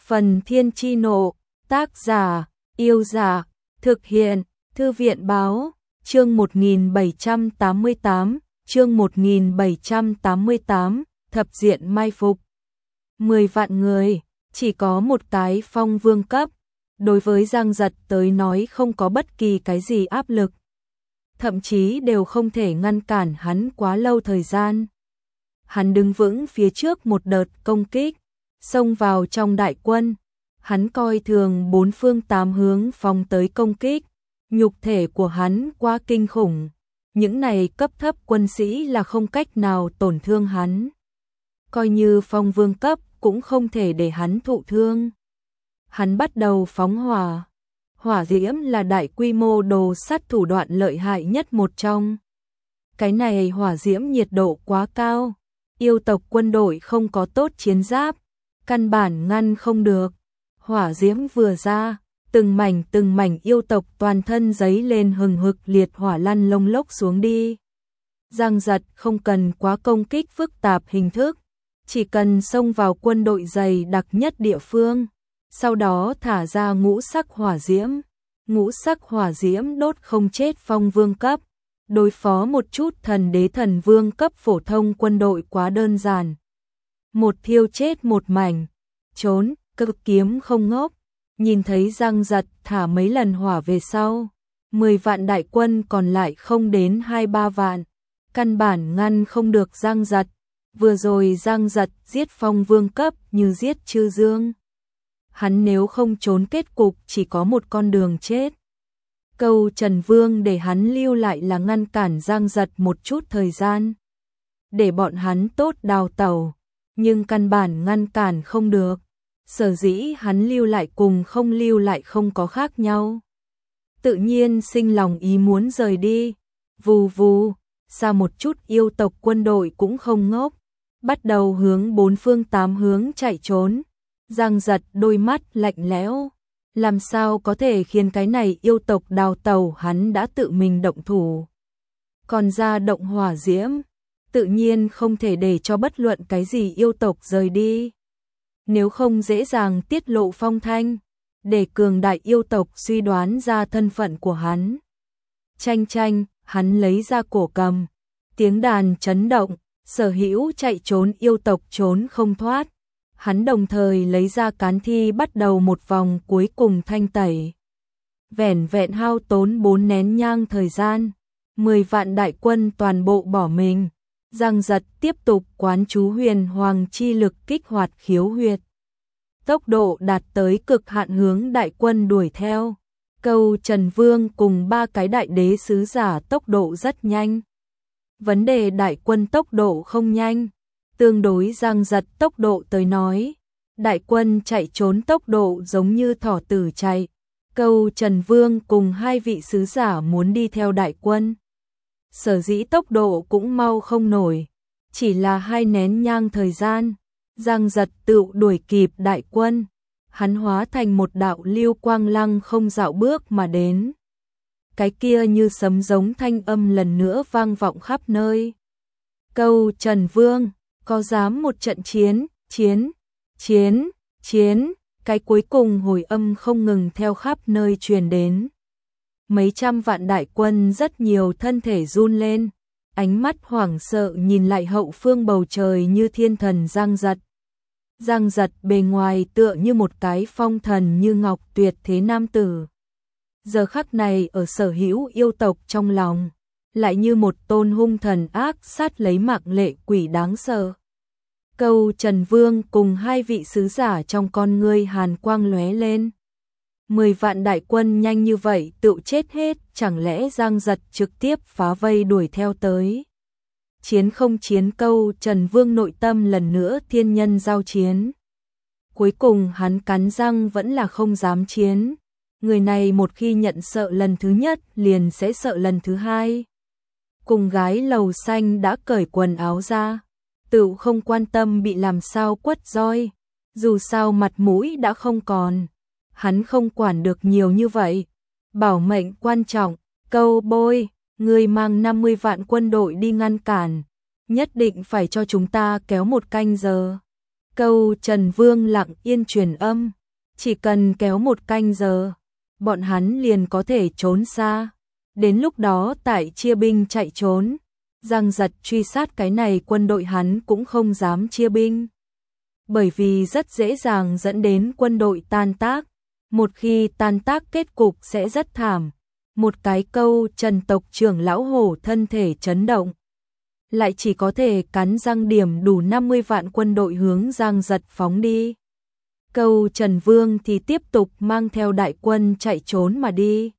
Phần Thiên Chi Nộ, tác giả, Yêu Dạ, thực hiện, Thư viện Báo, chương 1788, thập diện mai phục. 10 vạn người, chỉ có một cái phong vương cấp, đối với Giang Giật tới nói không có bất kỳ cái gì áp lực. Thậm chí đều không thể ngăn cản hắn quá lâu thời gian. Hắn đứng vững phía trước một đợt công kích, xông vào trong đại quân. Hắn coi thường bốn phương tám hướng phóng tới công kích. Nhục thể của hắn quá kinh khủng. Những này cấp thấp quân sĩ là không cách nào tổn thương hắn. Coi như phong vương cấp cũng không thể để hắn thụ thương. Hắn bắt đầu phóng hỏa. Hỏa diễm là đại quy mô đồ sắt thủ đoạn lợi hại nhất một trong. Cái này hỏa diễm nhiệt độ quá cao. Yêu tộc quân đội không có tốt chiến giáp, căn bản ngăn không được. Hỏa diễm vừa ra, từng mảnh yêu tộc toàn thân giấy lên hừng hực liệt hỏa lăn lông lốc xuống đi. Giang Giật không cần quá công kích phức tạp hình thức, chỉ cần xông vào quân đội dày đặc nhất địa phương, sau đó thả ra ngũ sắc hỏa diễm. Ngũ sắc hỏa diễm đốt không chết phong vương cấp, đối phó một chút thần đế thần vương cấp phổ thông quân đội quá đơn giản. Một thiêu chết một mảnh, trốn, cực kiếm không ngốc, nhìn thấy Giang Giật thả mấy lần hỏa về sau, 10 vạn đại quân còn lại không đến 2-3 vạn, căn bản ngăn không được Giang Giật. Vừa rồi Giang Giật giết phong vương cấp như giết Chư Dương. Hắn nếu không trốn kết cục chỉ có một con đường chết. Câu Trần Vương để hắn lưu lại là ngăn cản Giang Giật một chút thời gian, để bọn hắn tốt đào tẩu, nhưng căn bản ngăn cản không được. Sở dĩ hắn lưu lại cùng không lưu lại không có khác nhau. Tự nhiên sinh lòng ý muốn rời đi. Vù vù, xa một chút yêu tộc quân đội cũng không ngốc, bắt đầu hướng bốn phương tám hướng chạy trốn. Giang Giật đôi mắt lạnh lẽo, làm sao có thể khiến cái này yêu tộc đào tẩu, hắn đã tự mình động thủ. Còn ra động hỏa diễm, tự nhiên không thể để cho bất luận cái gì yêu tộc rời đi. Nếu không dễ dàng tiết lộ phong thanh, để cường đại yêu tộc suy đoán ra thân phận của hắn. Chanh chanh, hắn lấy ra cổ cầm, tiếng đàn chấn động, sở hữu chạy trốn yêu tộc trốn không thoát. Hắn đồng thời lấy ra cán thi bắt đầu một vòng cuối cùng thanh tẩy. Vẻn vẹn hao tốn 4 nén nhang thời gian, 10 vạn đại quân toàn bộ bỏ mình. Giang Giật tiếp tục quán chú huyền hoàng chi lực kích hoạt khiếu huyệt. Tốc độ đạt tới cực hạn hướng đại quân đuổi theo. Câu Trần Vương cùng 3 cái đại đế sứ giả tốc độ rất nhanh. Vấn đề đại quân tốc độ không nhanh. Tương đối Giang Giật tốc độ tới nói, đại quân chạy trốn tốc độ giống như thỏ tử chạy. Câu Trần Vương cùng 2 vị sứ giả muốn đi theo đại quân. Sở dĩ tốc độ cũng mau không nổi, chỉ là 2 nén nhang thời gian, Giang Giật tự đuổi kịp đại quân. Hắn hóa thành một đạo lưu quang lăng không dạo bước mà đến. Cái kia như sấm giống thanh âm lần nữa vang vọng khắp nơi. Câu Trần Vương, có dám một trận chiến, cái cuối cùng hồi âm không ngừng theo khắp nơi truyền đến. Mấy trăm vạn đại quân rất nhiều thân thể run lên, ánh mắt hoảng sợ nhìn lại hậu phương bầu trời như thiên thần Giang Giật. Giang Giật bề ngoài tựa như một cái phong thần như ngọc tuyệt thế nam tử. Giờ khắc này ở sở hữu yêu tộc trong lòng, lại như một tôn hung thần ác sát lấy mạng lệ quỷ đáng sợ. Câu Trần Vương cùng 2 vị sứ giả trong con ngươi hàn quang lóe lên. 10 vạn đại quân nhanh như vậy tự chết hết, chẳng lẽ Giang Giật trực tiếp phá vây đuổi theo tới. Chiến không chiến, câu Trần Vương nội tâm lần nữa thiên nhân giao chiến. Cuối cùng hắn cắn răng vẫn là không dám chiến. Người này một khi nhận sợ lần thứ nhất liền sẽ sợ lần thứ hai. Cùng gái lầu xanh đã cởi quần áo ra, tự không quan tâm bị làm sao quất roi. Dù sao mặt mũi đã không còn, hắn không quản được nhiều như vậy. Bảo mệnh quan trọng, câu bôi, người mang 50 vạn quân đội đi ngăn cản, nhất định phải cho chúng ta kéo 1 canh giờ. Câu Trần Vương lặng yên truyền âm, Chỉ cần kéo 1 canh giờ, bọn hắn liền có thể trốn xa. Đến lúc đó tại chia binh chạy trốn, Giang Giật truy sát cái này quân đội hắn cũng không dám chia binh. Bởi vì rất dễ dàng dẫn đến quân đội tan tác. Một khi tan tác kết cục sẽ rất thảm. Một cái câu Trần tộc trưởng lão hổ thân thể chấn động. Lại chỉ có thể cắn răng điểm đủ 50 vạn quân đội hướng Giang Giật phóng đi. Câu Trần Vương thì tiếp tục mang theo đại quân chạy trốn mà đi.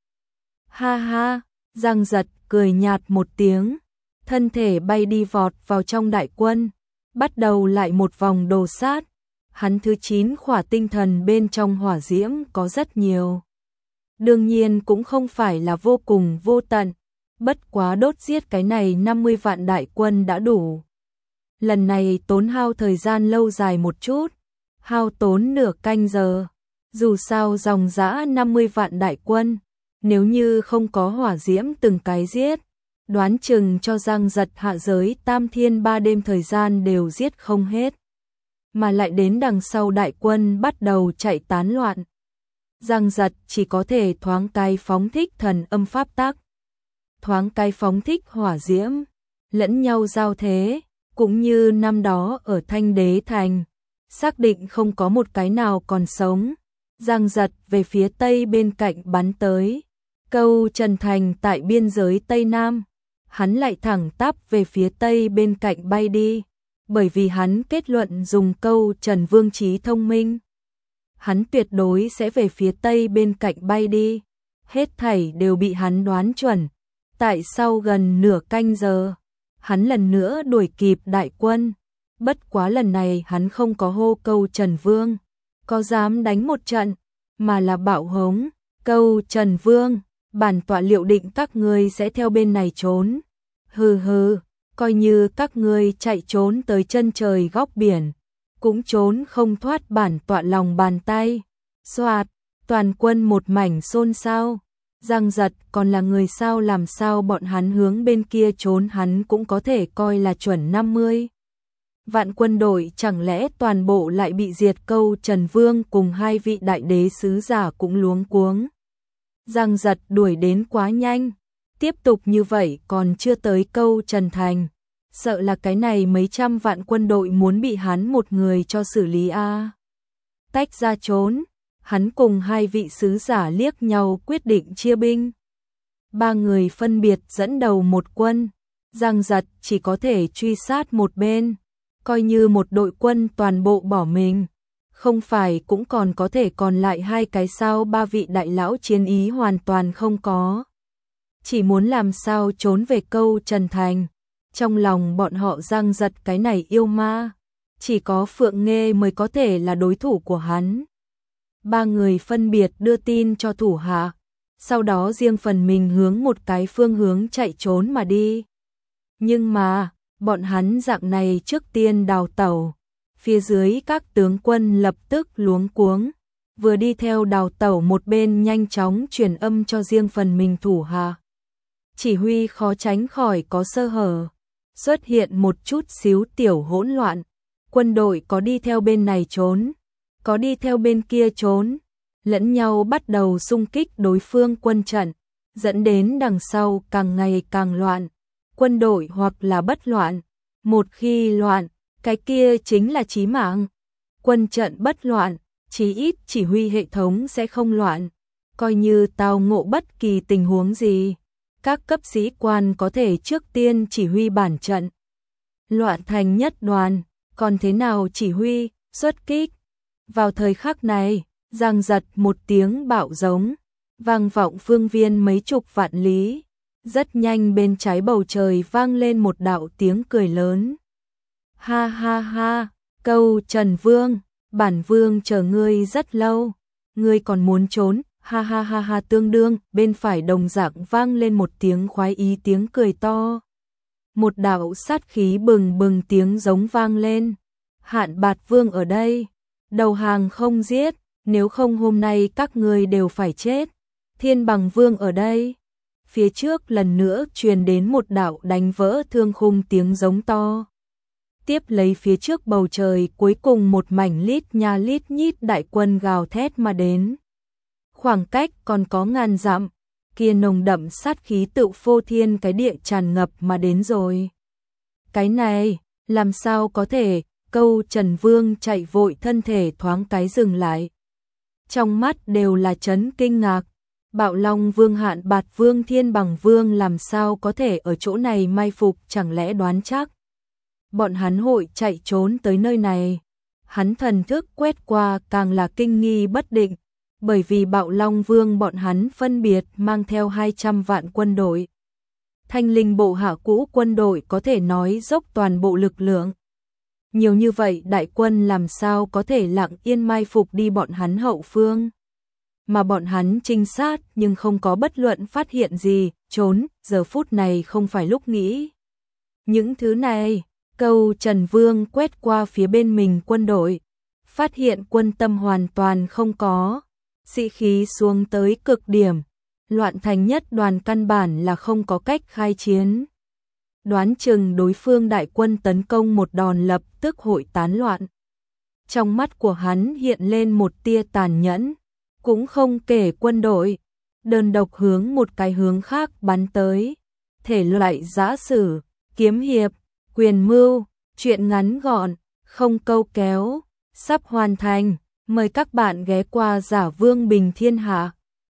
Ha ha, Giang Giật cười nhạt một tiếng, thân thể bay đi vọt vào trong đại quân, bắt đầu lại một vòng đồ sát. Hắn thứ 9 khỏa tinh thần bên trong hỏa diễm có rất nhiều. Đương nhiên cũng không phải là vô cùng vô tận, bất quá đốt giết cái này 50 vạn đại quân đã đủ. Lần này tốn hao thời gian lâu dài một chút, hao tốn nửa canh giờ. Dù sao dòng dã 50 vạn đại quân, nếu như không có hỏa diễm từng cái giết, đoán chừng cho Giang Giật hạ giới tam thiên 3 đêm thời gian đều giết không hết. Mà lại đến đằng sau đại quân bắt đầu chạy tán loạn. Giang Giật chỉ có thể thoáng cái phóng thích thần âm pháp tắc, thoáng cái phóng thích hỏa diễm, lẫn nhau giao thế, cũng như năm đó ở Thanh Đế Thành, xác định không có một cái nào còn sống. Giang Giật về phía tây bên cạnh bắn tới, câu Trần Thành tại biên giới Tây Nam, hắn lại thẳng tắp về phía tây bên cạnh bay đi, bởi vì hắn kết luận dùng câu Trần Vương trí thông minh. Hắn tuyệt đối sẽ về phía tây bên cạnh bay đi, hết thảy đều bị hắn đoán chuẩn. Tại sau gần nửa canh giờ, hắn lần nữa đuổi kịp đại quân, bất quá lần này hắn không có hô câu Trần Vương, có dám đánh một trận, mà là bạo hống, câu Trần Vương, bản tọa liệu định các ngươi sẽ theo bên này trốn. Hừ hừ, coi như các ngươi chạy trốn tới chân trời góc biển, cũng trốn không thoát bản tọa lòng bàn tay. Soạt, toàn quân một mảnh xôn xao. Giang Giật còn là người sao, làm sao bọn hắn hướng bên kia trốn, hắn cũng có thể coi là chuẩn 50 vạn quân đội, chẳng lẽ toàn bộ lại bị diệt? Câu Trần Vương cùng 2 vị đại đế sứ giả cũng luống cuống. Giang Giật đuổi đến quá nhanh, tiếp tục như vậy còn chưa tới câu Trần Thành, sợ là cái này mấy trăm vạn quân đội muốn bị hắn một người cho xử lý a. Tách ra trốn, hắn cùng 2 vị sứ giả liếc nhau quyết định chia binh. 3 người phân biệt dẫn đầu một quân, Giang Giật chỉ có thể truy sát một bên, coi như một đội quân toàn bộ bỏ mình, không phải cũng còn có thể còn lại 2 cái sao? 3 vị đại lão chiến ý hoàn toàn không có, chỉ muốn làm sao trốn về câu Trần Thành. Trong lòng bọn họ Giang Giật cái này yêu ma, chỉ có Phượng Nghê mới có thể là đối thủ của hắn. 3 người phân biệt đưa tin cho thủ hạ, sau đó riêng phần mình hướng một cái phương hướng chạy trốn mà đi. Nhưng mà, bọn hắn dạng này trước tiên đào tẩu, phía dưới các tướng quân lập tức luống cuống, vừa đi theo đào tẩu một bên nhanh chóng truyền âm cho riêng phần mình thủ hạ. Chỉ huy khó tránh khỏi có sơ hở, xuất hiện một chút xíu tiểu hỗn loạn, quân đội có đi theo bên này trốn, có đi theo bên kia trốn, lẫn nhau bắt đầu xung kích đối phương quân trận, dẫn đến đằng sau càng ngày càng loạn. Quân đội hoặc là bất loạn, một khi loạn, cái kia chính là chí mạng. Quân trận bất loạn, chí ít chỉ huy hệ thống sẽ không loạn, coi như tao ngộ bất kỳ tình huống gì, các cấp sĩ quan có thể trước tiên chỉ huy bản trận. Loạn thành nhất đoàn, còn thế nào chỉ huy, xuất kích. Vào thời khắc này, Giang Giật một tiếng bạo giống, vang vọng phương viên mấy chục vạn lý. Rất nhanh bên trái bầu trời vang lên một đạo tiếng cười lớn. Ha ha ha, câu Trần Vương, bản vương chờ ngươi rất lâu, ngươi còn muốn trốn, ha ha ha ha. Tương đương, bên phải đồng dạng vang lên một tiếng khoái ý tiếng cười to. Một đạo sát khí bừng bừng tiếng giống vang lên. Hạn Bạt Vương ở đây, đầu hàng không giết, nếu không hôm nay các ngươi đều phải chết. Thiên Bằng Vương ở đây. Phía trước lần nữa truyền đến một đạo đánh vỡ thương khung tiếng giống to. Tiếp lấy phía trước bầu trời cuối cùng một mảnh lít nha lít nhít đại quân gào thét mà đến. Khoảng cách còn có ngàn dặm, kia nồng đậm sát khí tự phô thiên cái địa tràn ngập mà đến rồi. Cái này, làm sao có thể, Câu Trần Vương chạy vội thân thể thoáng cái dừng lại. Trong mắt đều là chấn kinh ngạc, Bạo Long Vương Hạn Bạt Vương Thiên Bằng Vương làm sao có thể ở chỗ này mai phục, chẳng lẽ đoán chắc bọn hắn hội chạy trốn tới nơi này. Hắn thần thức quét qua càng là kinh nghi bất định, bởi vì Bạo Long Vương bọn hắn phân biệt mang theo 200 vạn quân đội. Thanh linh bộ hạ cũ quân đội có thể nói dốc toàn bộ lực lượng. Nhiều như vậy đại quân làm sao có thể lặng yên mai phục đi bọn hắn hậu phương. Mà bọn hắn trinh sát nhưng không có bất luận phát hiện gì, trốn, giờ phút này không phải lúc nghĩ. Những thứ này, Câu Trần Vương quét qua phía bên mình quân đội, phát hiện quân tâm hoàn toàn không có, sĩ khí xuống tới cực điểm, loạn thành nhất đoàn căn bản là không có cách khai chiến. Đoán chừng đối phương đại quân tấn công một đòn lập tức hội tán loạn. Trong mắt của hắn hiện lên một tia tàn nhẫn, cũng không kể quân đội, đơn độc hướng một cái hướng khác bắn tới. Thể loại giã sử, kiếm hiệp, quyền mưu, truyện ngắn gọn, không câu kéo, sắp hoàn thành. Mời các bạn ghé qua Giả Vương Bình Thiên Hạ.